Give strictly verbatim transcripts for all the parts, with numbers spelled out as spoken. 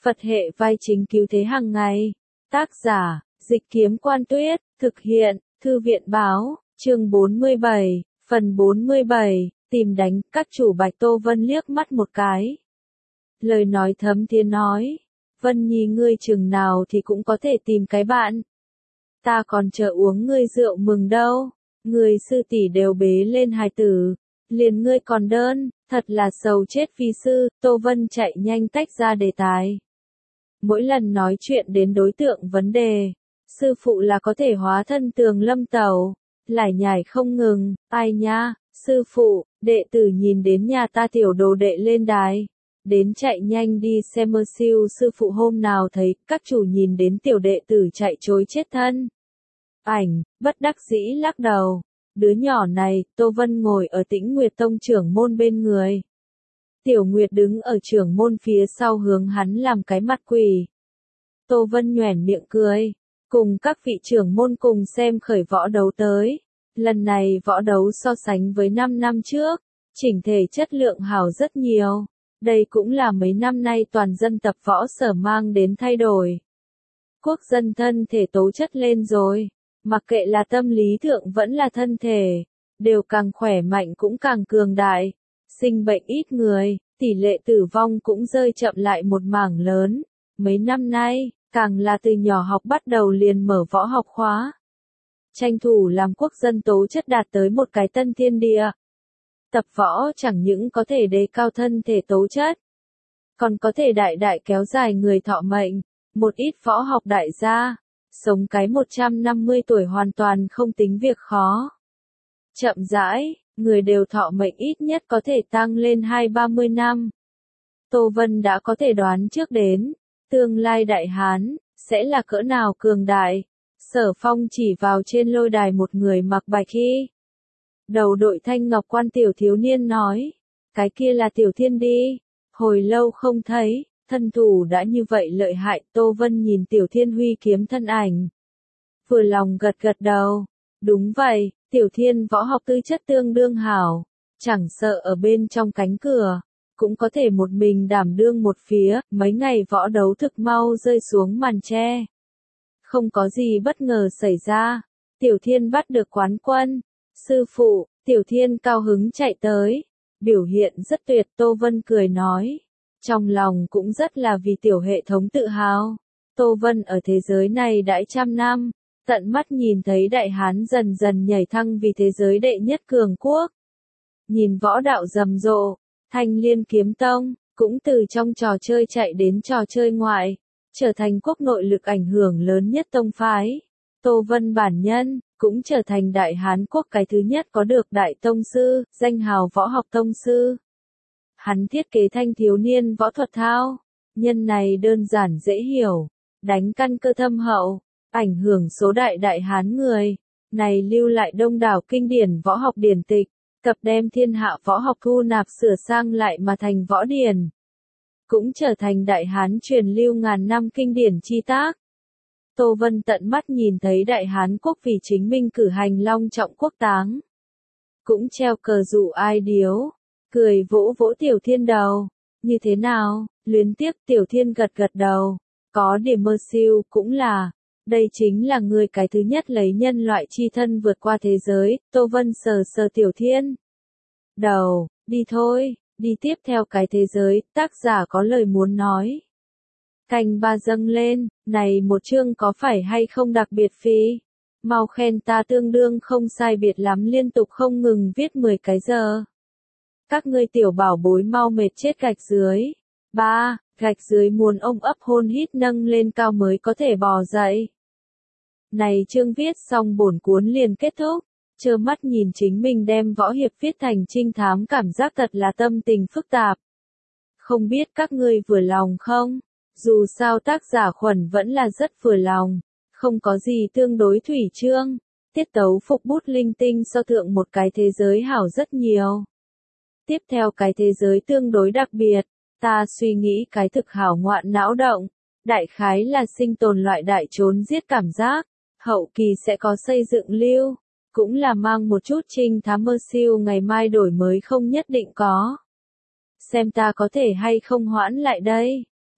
Phật hệ vai chính cứu thế hàng ngày. Tác giả, Dịch Kiếm Quan Tuyết, thực hiện, Thư viện Báo, chương bốn mươi bảy, phần bốn mươi bảy, tìm đánh, các chủ Bạch Tô Vân liếc mắt một cái. Lời nói thấm thiên nói, Vân Nhi ngươi chừng nào thì cũng có thể tìm cái bạn. Ta còn chờ uống ngươi rượu mừng đâu, người sư tỷ đều bế lên hài tử, liền ngươi còn đơn, thật là sầu chết vì sư. Tô Vân chạy nhanh tách ra đề tài. Mỗi lần nói chuyện đến đối tượng vấn đề, sư phụ là có thể hóa thân Tường Lâm Tẩu, lải nhải không ngừng. Ai nha, sư phụ, đệ tử nhìn đến nhà ta tiểu đồ đệ lên đài, đến chạy nhanh đi xem mơ siêu sư phụ hôm nào thấy các chủ nhìn đến tiểu đệ tử chạy trối chết thân. Ảnh, bất đắc dĩ lắc đầu. Đứa nhỏ này, Tô Vân ngồi ở Tĩnh Nguyệt Tông trưởng môn bên người. Tiểu Nguyệt đứng ở trưởng môn phía sau hướng hắn làm cái mặt quỷ. Tô Vân nhoẻn miệng cười, cùng các vị trưởng môn cùng xem khởi võ đấu tới. Lần này võ đấu so sánh với năm năm trước, chỉnh thể chất lượng hảo rất nhiều. Đây cũng là mấy năm nay toàn dân tập võ sở mang đến thay đổi. Quốc dân thân thể tố chất lên rồi, mặc kệ là tâm lý thượng vẫn là thân thể, đều càng khỏe mạnh cũng càng cường đại. Sinh bệnh ít người, tỷ lệ tử vong cũng rơi chậm lại một mảng lớn. Mấy năm nay, càng là từ nhỏ học bắt đầu liền mở võ học khóa. Tranh thủ làm quốc dân tố chất đạt tới một cái tân thiên địa. Tập võ chẳng những có thể đề cao thân thể tố chất, còn có thể đại đại kéo dài người thọ mệnh. Một ít võ học đại gia, sống cái một trăm năm mươi tuổi hoàn toàn không tính việc khó. Chậm rãi, người đều thọ mệnh ít nhất có thể tăng lên hai ba mươi năm. Tô Vân đã có thể đoán trước đến, tương lai Đại Hán, sẽ là cỡ nào cường đại. Sở Phong chỉ vào trên lôi đài một người mặc bạch y. Đầu đội thanh ngọc quan tiểu thiếu niên nói, cái kia là Tiểu Thiên đi, hồi lâu không thấy, thân thủ đã như vậy lợi hại. Tô Vân nhìn Tiểu Thiên huy kiếm thân ảnh, vừa lòng gật gật đầu, đúng vậy, Tiểu Thiên võ học tư chất tương đương hảo, chẳng sợ ở bên trong cánh cửa, cũng có thể một mình đảm đương một phía. Mấy ngày võ đấu thực mau rơi xuống màn tre. Không có gì bất ngờ xảy ra, Tiểu Thiên bắt được quán quân. Sư phụ, Tiểu Thiên cao hứng chạy tới, biểu hiện rất tuyệt. Tô Vân cười nói, trong lòng cũng rất là vì tiểu hệ thống tự hào. Tô Vân ở thế giới này đãi trăm năm, tận mắt nhìn thấy Đại Hán dần dần nhảy thăng vì thế giới đệ nhất cường quốc. Nhìn võ đạo rầm rộ, Thanh Liên Kiếm Tông, cũng từ trong trò chơi chạy đến trò chơi ngoại, trở thành quốc nội lực ảnh hưởng lớn nhất tông phái. Tô Vân bản nhân, cũng trở thành Đại Hán quốc cái thứ nhất có được đại tông sư, danh hào võ học tông sư. Hắn thiết kế thanh thiếu niên võ thuật thao, nhân này đơn giản dễ hiểu, đánh căn cơ thâm hậu, ảnh hưởng số đại Đại Hán người, này lưu lại đông đảo kinh điển võ học điển tịch, cập đem thiên hạ võ học thu nạp sửa sang lại mà thành võ điển. Cũng trở thành Đại Hán truyền lưu ngàn năm kinh điển chi tác. Tô Vân tận mắt nhìn thấy Đại Hán quốc vì chính minh cử hành long trọng quốc táng. Cũng treo cờ dụ ai điếu, cười vỗ vỗ Tiểu Thiên đầu. Như thế nào, luyến tiếc? Tiểu Thiên gật gật đầu. Có điểm mơ siêu cũng là, đây chính là người cái thứ nhất lấy nhân loại chi thân vượt qua thế giới. Tô Vân sờ sờ Tiểu Thiên đầu, đi thôi, đi tiếp theo cái thế giới. Tác giả có lời muốn nói. Canh ba dâng lên, này một chương có phải hay không đặc biệt phí? Mau khen ta tương đương không sai biệt lắm, liên tục không ngừng viết mười cái giờ. Các ngươi tiểu bảo bối mau mệt chết gạch dưới. Ba, gạch dưới muốn ông ấp hôn hít nâng lên cao mới có thể bò dậy. Này chương viết xong bổn cuốn liền kết thúc, trơ mắt nhìn chính mình đem võ hiệp viết thành trinh thám, cảm giác thật là tâm tình phức tạp. Không biết các ngươi vừa lòng không? Dù sao tác giả Khuẩn vẫn là rất vừa lòng, không có gì tương đối thủy chương, tiết tấu phục bút linh tinh so thượng một cái thế giới hảo rất nhiều. Tiếp theo cái thế giới tương đối đặc biệt, ta suy nghĩ cái thực hảo ngoạn não động, đại khái là sinh tồn loại đại trốn giết cảm giác, hậu kỳ sẽ có xây dựng lưu, cũng là mang một chút trinh thám mơ siêu, ngày mai đổi mới không nhất định có. Xem ta có thể hay không hoãn lại đây.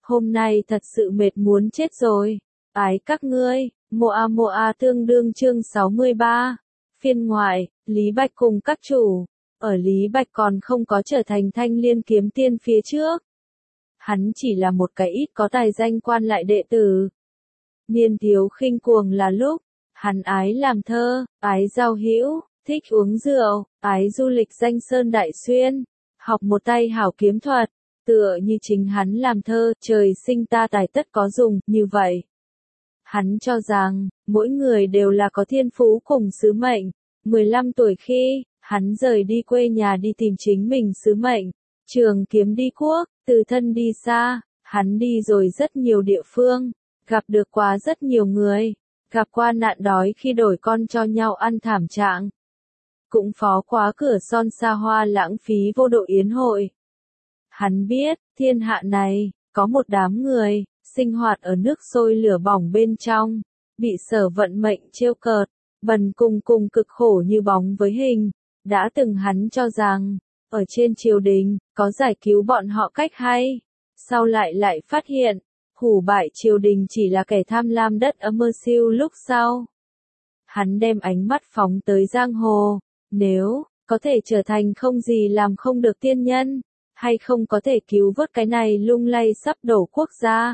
hôm nay thật sự mệt muốn chết rồi. Ái các ngươi, Moa Moa tương đương chương sáu mươi ba. Phiên ngoại, Lý Bạch cùng các chủ. Ở Lý Bạch còn không có trở thành thanh liên kiếm tiên phía trước. Hắn chỉ là một cái ít có tài danh quan lại đệ tử. Niên thiếu khinh cuồng là lúc, hắn ái làm thơ, ái giao hữu, thích uống rượu, ái du lịch danh sơn đại xuyên, học một tay hảo kiếm thuật, tựa như chính hắn làm thơ, trời sinh ta tài tất có dùng, như vậy. Hắn cho rằng, mỗi người đều là có thiên phú cùng sứ mệnh. mười lăm tuổi khi, hắn rời đi quê nhà đi tìm chính mình sứ mệnh. Trường kiếm đi quốc, từ thân đi xa, hắn đi rồi rất nhiều địa phương, gặp được quá rất nhiều người, gặp qua nạn đói khi đổi con cho nhau ăn thảm trạng. Cũng phó quá cửa son xa hoa lãng phí vô độ yến hội. Hắn biết, thiên hạ này, có một đám người, sinh hoạt ở nước sôi lửa bỏng bên trong, bị sở vận mệnh trêu cợt, bần cùng cùng cực khổ như bóng với hình, đã từng hắn cho rằng, ở trên triều đình, có giải cứu bọn họ cách hay, sau lại lại phát hiện, hủ bại triều đình chỉ là kẻ tham lam đất âm mơ siêu lúc sau. Hắn đem ánh mắt phóng tới giang hồ, nếu, có thể trở thành không gì làm không được tiên nhân, hay không có thể cứu vớt cái này lung lay sắp đổ quốc gia.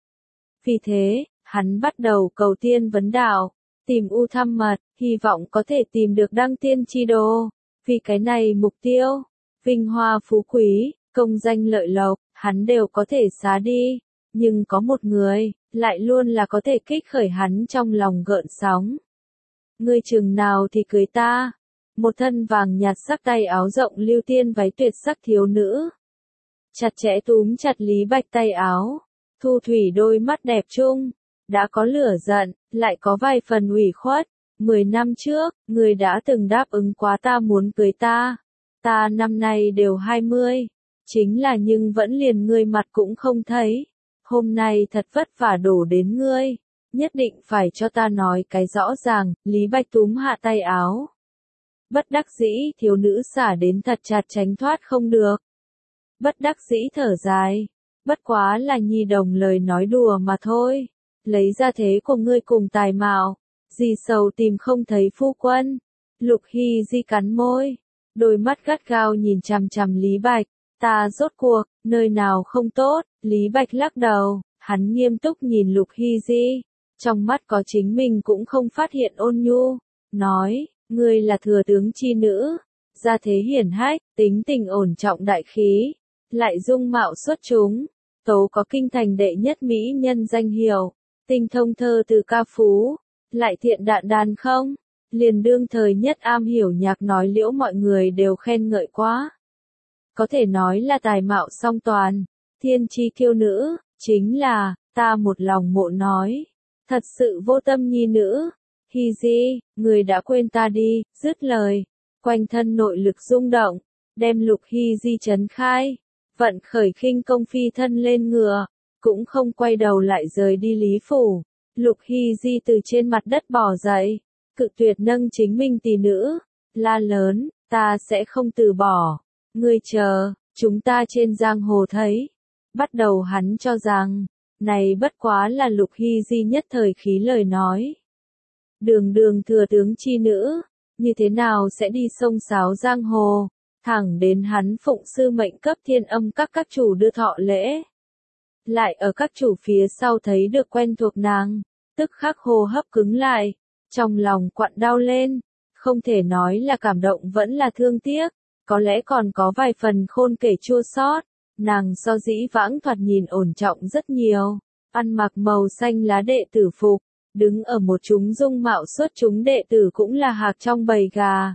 Vì thế, hắn bắt đầu cầu tiên vấn đạo, tìm U thăm mật, hy vọng có thể tìm được đăng tiên chi đồ. Vì cái này mục tiêu, vinh hoa phú quý, công danh lợi lộc, hắn đều có thể xá đi. Nhưng có một người, lại luôn là có thể kích khởi hắn trong lòng gợn sóng. Ngươi chừng nào thì cưới ta. Một thân vàng nhạt sắc tay áo rộng lưu tiên váy tuyệt sắc thiếu nữ. Chặt chẽ túm chặt Lý Bạch tay áo. Thu thủy đôi mắt đẹp chung. Đã có lửa giận, lại có vài phần ủy khuất. Mười năm trước, người đã từng đáp ứng quá ta muốn cưới ta. Ta năm nay đều hai mươi. Chính là nhưng vẫn liền ngươi mặt cũng không thấy. Hôm nay thật vất vả đổ đến ngươi. Nhất định phải cho ta nói cái rõ ràng. Lý Bạch túm hạ tay áo. Bất đắc dĩ, thiếu nữ xả đến thật chặt tránh thoát không được. Bất đắc dĩ thở dài. Bất quá là nhi đồng lời nói đùa mà thôi. Lấy ra thế của ngươi cùng tài mạo. Dì sầu tìm không thấy phu quân. Lục Hy Di cắn môi. Đôi mắt gắt gao nhìn chằm chằm Lý Bạch. Ta rốt cuộc, nơi nào không tốt. Lý Bạch lắc đầu. Hắn nghiêm túc nhìn Lục Hy Di. Trong mắt có chính mình cũng không phát hiện ôn nhu. Nói. Ngươi là thừa tướng chi nữ, gia thế hiển hách, tính tình ổn trọng đại khí, lại dung mạo xuất chúng, tố có kinh thành đệ nhất mỹ nhân danh hiệu, tinh thông thơ từ ca phú, lại thiện đạn đàn không, liền đương thời nhất am hiểu nhạc nói liễu mọi người đều khen ngợi quá. Có thể nói là tài mạo song toàn, thiên chi kiêu nữ, chính là, ta một lòng mộ nói, thật sự vô tâm nhi nữ. Hy Di, người đã quên ta đi, dứt lời, quanh thân nội lực rung động, đem Lục Hy Di trấn khai, vận khởi khinh công phi thân lên ngựa, cũng không quay đầu lại rời đi Lý Phủ. Lục Hy Di từ trên mặt đất bò dậy, cự tuyệt nâng chính mình tỷ nữ, la lớn, ta sẽ không từ bỏ, ngươi chờ, chúng ta trên giang hồ thấy. Bắt đầu hắn cho rằng, này bất quá là Lục Hy Di nhất thời khí lời nói. Đường đường thừa tướng chi nữ, như thế nào sẽ đi sông sáo giang hồ, thẳng đến hắn phụng sư mệnh cấp thiên âm các các chủ đưa thọ lễ. Lại ở các chủ phía sau thấy được quen thuộc nàng, tức khắc hô hấp cứng lại, trong lòng quặn đau lên, không thể nói là cảm động vẫn là thương tiếc, có lẽ còn có vài phần khôn kể chua xót. Nàng so dĩ vãng thoạt nhìn ổn trọng rất nhiều, ăn mặc màu xanh lá đệ tử phục. Đứng ở một chúng dung mạo xuất chúng đệ tử cũng là hạc trong bầy gà.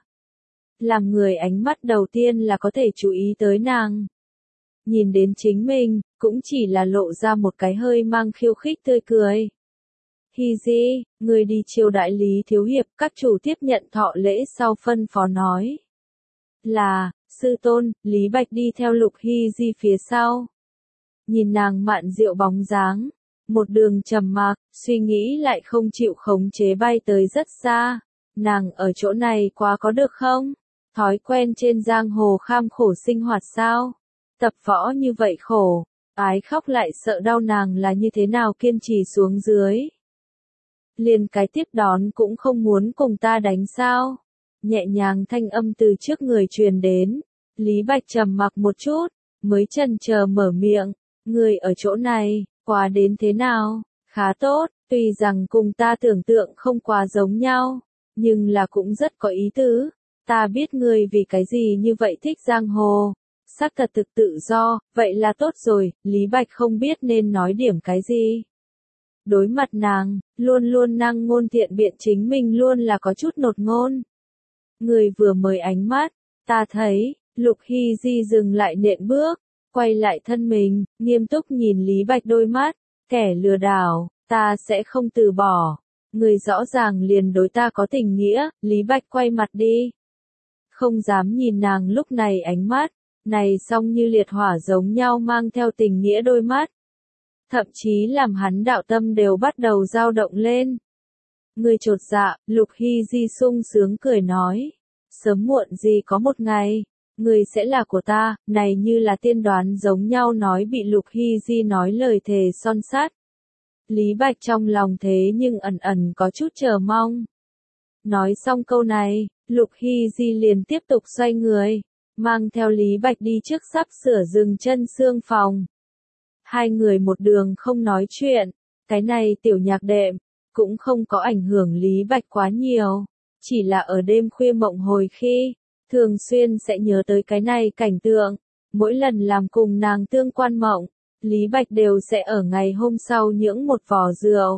Làm người ánh mắt đầu tiên là có thể chú ý tới nàng. Nhìn đến chính mình, cũng chỉ là lộ ra một cái hơi mang khiêu khích tươi cười. Hy Di, người đi chiêu đại Lý Thiếu Hiệp, các chủ tiếp nhận thọ lễ sau phân phó nói. Là, sư tôn, Lý Bạch đi theo Lục Hy Di phía sau. Nhìn nàng mạn diệu bóng dáng. Một đường trầm mặc, suy nghĩ lại không chịu khống chế bay tới rất xa. Nàng ở chỗ này quá có được không? Thói quen trên giang hồ kham khổ sinh hoạt sao? Tập võ như vậy khổ, Ái khóc lại sợ đau nàng là như thế nào kiên trì xuống dưới. Liền cái tiếp đón cũng không muốn cùng ta đánh sao. Nhẹ nhàng thanh âm từ trước người truyền đến. Lý Bạch trầm mặc một chút, mới chần chờ mở miệng. Người ở chỗ này, quá đến thế nào? Khá tốt, tuy rằng cùng ta tưởng tượng không quá giống nhau, nhưng là cũng rất có ý tứ. Ta biết người vì cái gì như vậy thích giang hồ. Sắc thật thực tự do, vậy là tốt rồi, Lý Bạch không biết nên nói điểm cái gì. Đối mặt nàng, luôn luôn năng ngôn thiện biện chính mình luôn là có chút nột ngôn. Người vừa mới ánh mắt, ta thấy, Lục Hy Di dừng lại nện bước, quay lại thân mình, nghiêm túc nhìn Lý Bạch đôi mắt, kẻ lừa đảo, ta sẽ không từ bỏ. Người rõ ràng liền đối ta có tình nghĩa, Lý Bạch quay mặt đi. Không dám nhìn nàng lúc này ánh mắt, này song như liệt hỏa giống nhau mang theo tình nghĩa đôi mắt. Thậm chí làm hắn đạo tâm đều bắt đầu dao động lên. Người chột dạ, Lục Hy Di sung sướng cười nói. Sớm muộn gì có một ngày, người sẽ là của ta, này như là tiên đoán giống nhau nói bị Lục Hy Di nói lời thề son sắt. Lý Bạch trong lòng thế nhưng ẩn ẩn có chút chờ mong. Nói xong câu này, Lục Hy Di liền tiếp tục xoay người, mang theo Lý Bạch đi trước sắp sửa dừng chân xương phòng. Hai người một đường không nói chuyện, cái này tiểu nhạc đệm, cũng không có ảnh hưởng Lý Bạch quá nhiều, chỉ là ở đêm khuya mộng hồi khi, thường xuyên sẽ nhớ tới cái này cảnh tượng, mỗi lần làm cùng nàng tương quan mộng, Lý Bạch đều sẽ ở ngày hôm sau nhưỡng một vò rượu.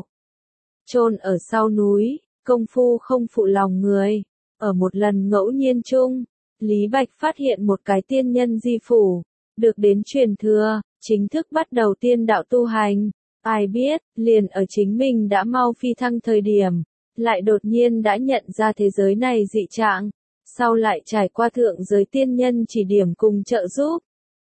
Chôn ở sau núi, công phu không phụ lòng người, ở một lần ngẫu nhiên chung, Lý Bạch phát hiện một cái tiên nhân di phủ, được đến truyền thừa, chính thức bắt đầu tiên đạo tu hành. Ai biết, liền ở chính mình đã mau phi thăng thời điểm, lại đột nhiên đã nhận ra thế giới này dị trạng, sau lại trải qua thượng giới tiên nhân chỉ điểm cùng trợ giúp.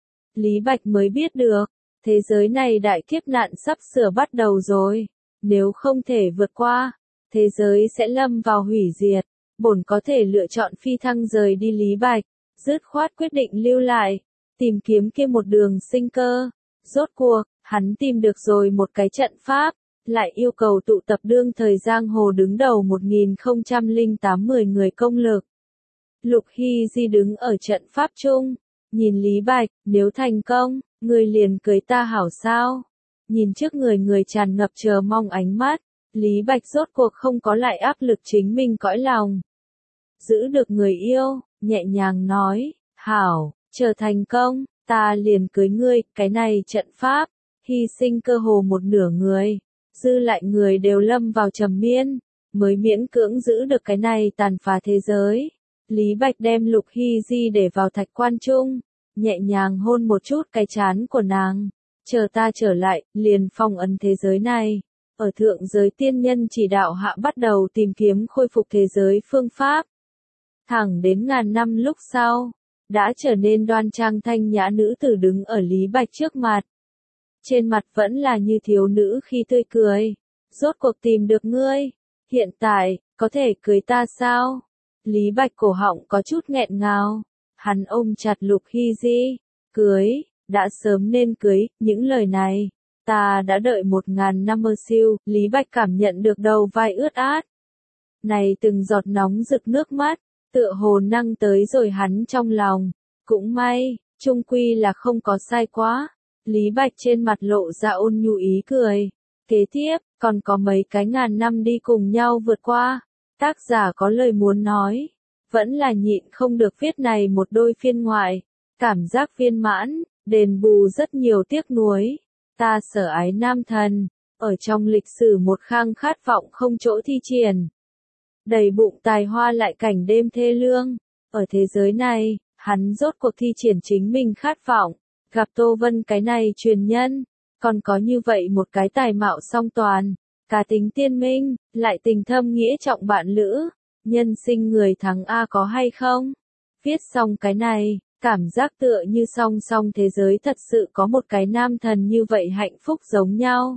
Lý Bạch mới biết được, thế giới này đại kiếp nạn sắp sửa bắt đầu rồi, nếu không thể vượt qua, thế giới sẽ lâm vào hủy diệt. Bổn có thể lựa chọn phi thăng rời đi Lý Bạch, dứt khoát quyết định lưu lại, tìm kiếm kia một đường sinh cơ. Rốt cuộc, hắn tìm được rồi một cái trận pháp, lại yêu cầu tụ tập đương thời giang hồ đứng đầu một nghìn không trăm lẻ tám mười người công lực. Lục Hy Di đứng ở trận pháp chung, nhìn Lý Bạch, nếu thành công, người liền cưới ta hảo sao? Nhìn trước người người tràn ngập chờ mong ánh mắt, Lý Bạch rốt cuộc không có lại áp lực chính mình cõi lòng. Giữ được người yêu, nhẹ nhàng nói, hảo, chờ thành công, ta liền cưới ngươi, cái này trận pháp, hy sinh cơ hồ một nửa người, dư lại người đều lâm vào trầm miên, mới miễn cưỡng giữ được cái này tàn phá thế giới. Lý Bạch đem Lục Hy Di để vào thạch quan chung, nhẹ nhàng hôn một chút cái trán của nàng, chờ ta trở lại, liền phong ấn thế giới này. Ở thượng giới tiên nhân chỉ đạo hạ bắt đầu tìm kiếm khôi phục thế giới phương pháp. Thẳng đến ngàn năm lúc sau, đã trở nên đoan trang thanh nhã nữ tử đứng ở Lý Bạch trước mặt. Trên mặt vẫn là như thiếu nữ khi tươi cười. Rốt cuộc tìm được ngươi. Hiện tại, có thể cưới ta sao? Lý Bạch cổ họng có chút nghẹn ngào. Hắn ôm chặt Lục Hy Di. Cưới, đã sớm nên cưới, những lời này. Ta đã đợi một ngàn năm mơ siêu, Lý Bạch cảm nhận được đầu vai ướt át. Này từng giọt nóng rực nước mắt, tựa hồ năng tới rồi hắn trong lòng. Cũng may, chung quy là không có sai quá. Lý Bạch trên mặt lộ ra ôn nhu ý cười. Kế tiếp, còn có mấy cái ngàn năm đi cùng nhau vượt qua. Tác giả có lời muốn nói. Vẫn là nhịn không được viết này một đôi phiên ngoại. Cảm giác viên mãn, đền bù rất nhiều tiếc nuối. Ta sở ái nam thần, ở trong lịch sử một khang khát vọng không chỗ thi triển. Đầy bụng tài hoa lại cảnh đêm thê lương. Ở thế giới này, hắn rốt cuộc thi triển chính mình khát vọng. Gặp Tô Vân cái này truyền nhân, còn có như vậy một cái tài mạo song toàn, cá tính tiên minh, lại tình thâm nghĩa trọng bạn lữ, nhân sinh người thắng A có hay không? Viết xong cái này, cảm giác tựa như song song thế giới thật sự có một cái nam thần như vậy hạnh phúc giống nhau.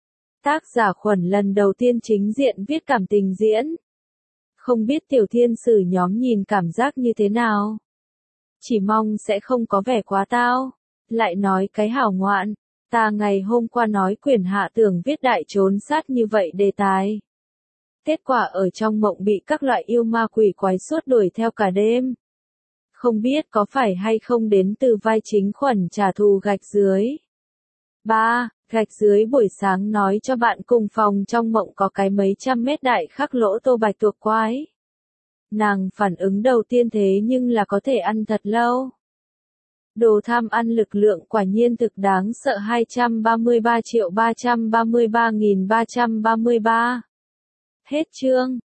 Tác giả Khuẩn lần đầu tiên chính diện viết cảm tình diễn. Không biết tiểu thiên sử nhóm nhìn cảm giác như thế nào? Chỉ mong sẽ không có vẻ quá tao. Lại nói cái hảo ngoạn, Ta ngày hôm qua nói quyền hạ tưởng viết đại trốn sát như vậy đề tài. Kết quả ở trong mộng bị các loại yêu ma quỷ quái suốt đuổi theo cả đêm. Không biết có phải hay không đến từ vai chính Khuẩn trả thù gạch dưới. ba. Gạch dưới buổi sáng nói cho bạn cùng phòng trong mộng có cái mấy trăm mét đại khắc lỗ tô bạch tuộc quái. Nàng phản ứng đầu tiên thế nhưng là có thể ăn thật lâu. Đồ tham ăn lực lượng quả nhiên thực đáng sợ hai trăm ba mươi ba triệu ba trăm ba mươi ba nghìn ba trăm ba mươi ba. Hết chương.